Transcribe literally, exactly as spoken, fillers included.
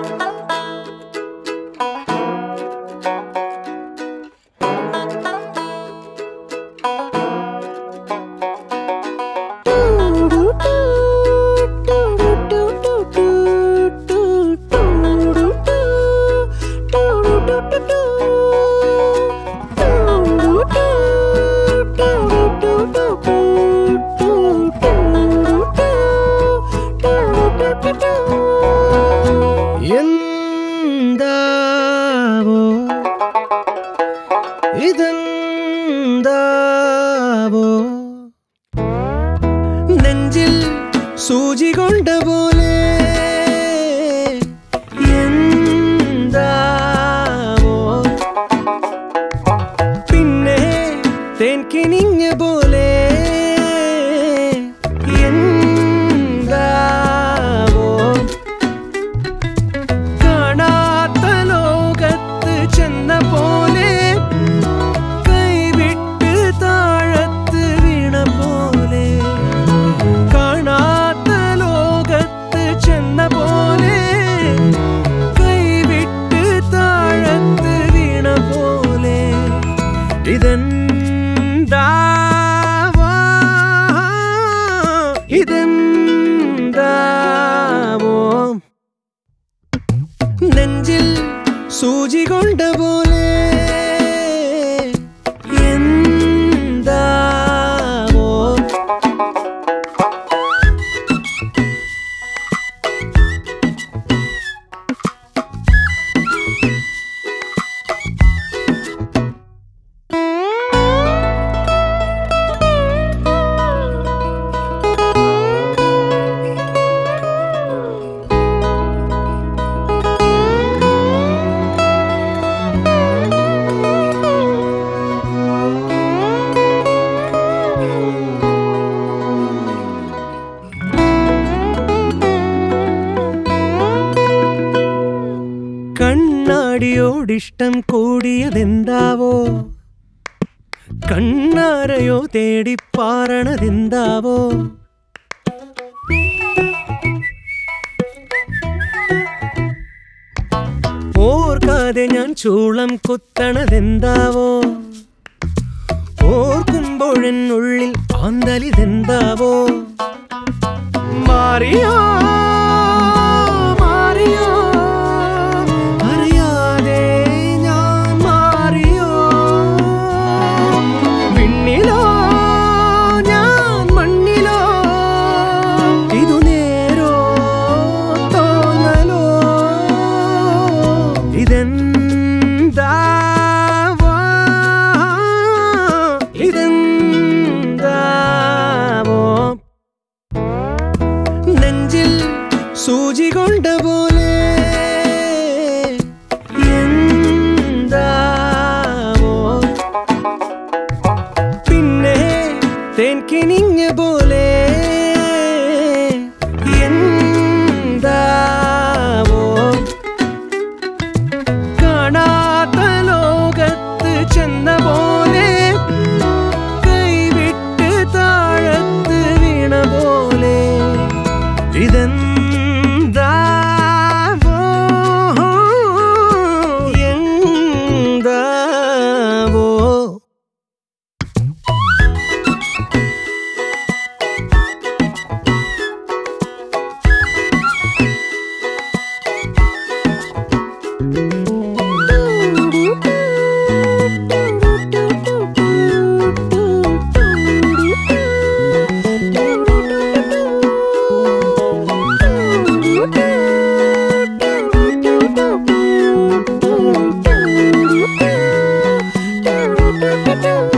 എന്താവോ ഇതെന്താവോ നെഞ്ചിൽ സൂചി കൊണ്ട പോലെ എന്താവോ പിന്നെ തേൻ കിനിഞ്ഞ പോലെ എന്താവോ കാണാത്ത ലോകത്ത് ചെന്ന പോലെ കൈവിട്ട് താഴത്ത് വീണ പോലെ കാണാത്ത ലോകത്ത് ചെന്ന പോലെ കൈവിട്ട് താഴത്ത് വീണ പോലെ ഇതെന്താവോ ഇതെന്താവോ നെഞ്ചിൽ സൂചി കൊണ്ട പോലെ എന്താവോ കണ്ണാടിയോടിഷ്ടം കൂടിയതെന്താവോ കണ്ണാരയോ തേടിപ്പാറണതെന്താവോ ഓർക്കാതെ ഞാൻ ചൂളം കുത്തണതെന്താവോ ഓർക്കുമ്പോഴെന്നുള്ളിൽ ആന്തലിതെന്താവോ മാറിയോ മാറിയോ അറിയാതെ ഞാൻ മാറിയോ വിണ്ണിലോ ഞാൻ മണ്ണിലോ ഇതു നേരോ തോന്നലോ ഇതെന്താവോ ഇതെന്താവോ നെഞ്ചിൽ സൂചി കൊണ്ട പോലെ എന്താവോ പിന്നെ തേൻ കിനിഞ്ഞ പോലെ എന്താവോ കാണാത്ത ലോകത്ത് ചെന്ന പോലെ കൈവിട്ട് താഴത്ത് വീണ പോലെ ഇതെന്താവോ എന്താവോ Do